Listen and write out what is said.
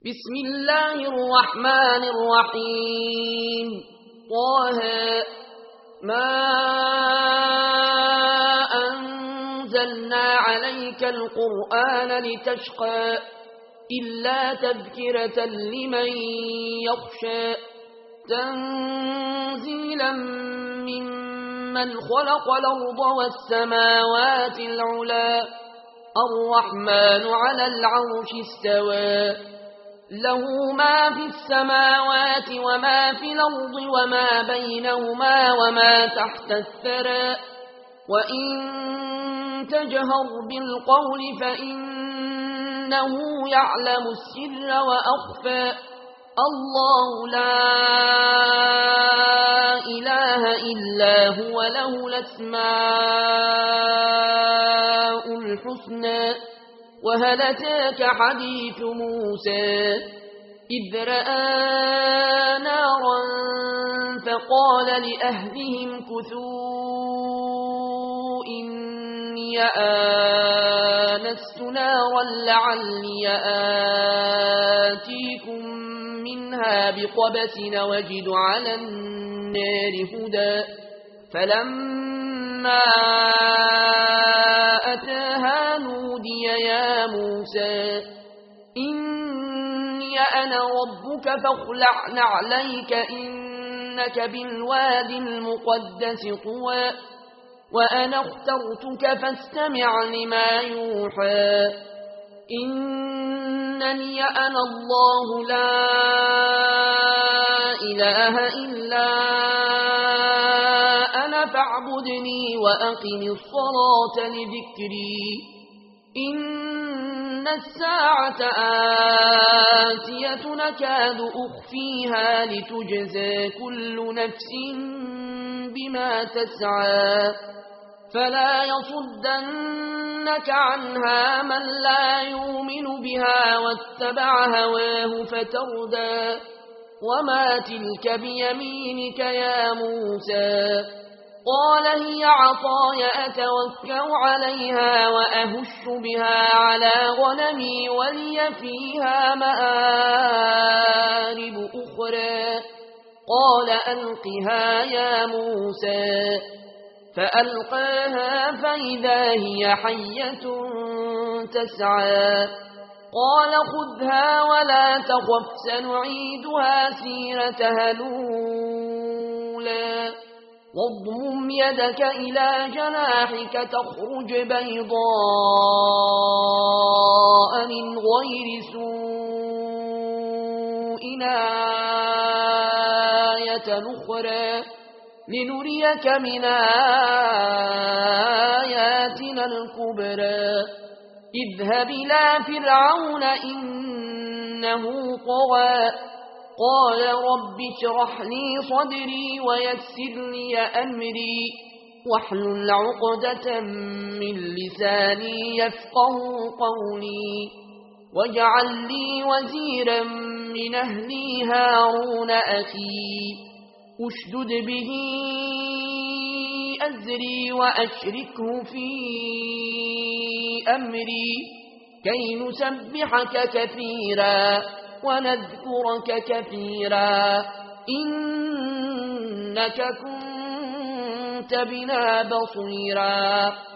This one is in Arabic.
بسم الله الرحمن الرحيم. طه ما أنزلنا عليك القرآن لتشقى إلا تذكرة لمن يخشى تنزيلا ممن خلق الأرض والسماوات العلى الرحمن على العرش استوى له ما في السماوات وما في الأرض وما بينهما وما تحت الثرى وإن تجهر بالقول فإنه يعلم السر وأخفى الله لا إله إلا هو له الأسماء الحسنى. وهل أتاك حديث موسى إذ رأى نارا فقال لأهلهم كثوا إني آنست نارا لعلي آتيكم منها بقبس وجد على النار هدى فلما أتاها نودي يا موسى إني أنا ربك فاخلع نعليك إنك بالوادي المقدس طوى وأنا اخترتك فاستمع لما يوحى إنني أنا الله لا إله إلا أنا فاعبدني وأقم الصلاة لذكري إن الساعة آتية نكاد أخفيها لتجزى كل نفس بما تسعى فلا يصدنك عنها من لا يؤمن بها واتبع هواه فتردى وما تلك بيمينك يا موسى قال هي عصاي أتوكأ عليها وأهش بها على غنمي ولي فيها مآرب أخرى قال ألقها يا موسى فألقاها فإذا هي حية تسعى قال خذها ولا تخف سنعيدها سيرتها الأولى واضمم يدك إلى جناحك تخرج بيضاء من غير سوء آية أخرى لنريك من آياتنا الكبرى اذهب إلى فرعون إنه طغى قال رب اشرح لي صدري ويسر لي أمري واحلل عقدة من لساني يفقه قولي واجعل لي وزيرا من أهلي هارون أخي أشدد به أزري وأشركه في أمري كي نسبحك كثيرا ونذكرك كثيرا إنك كنت بنا بصيرا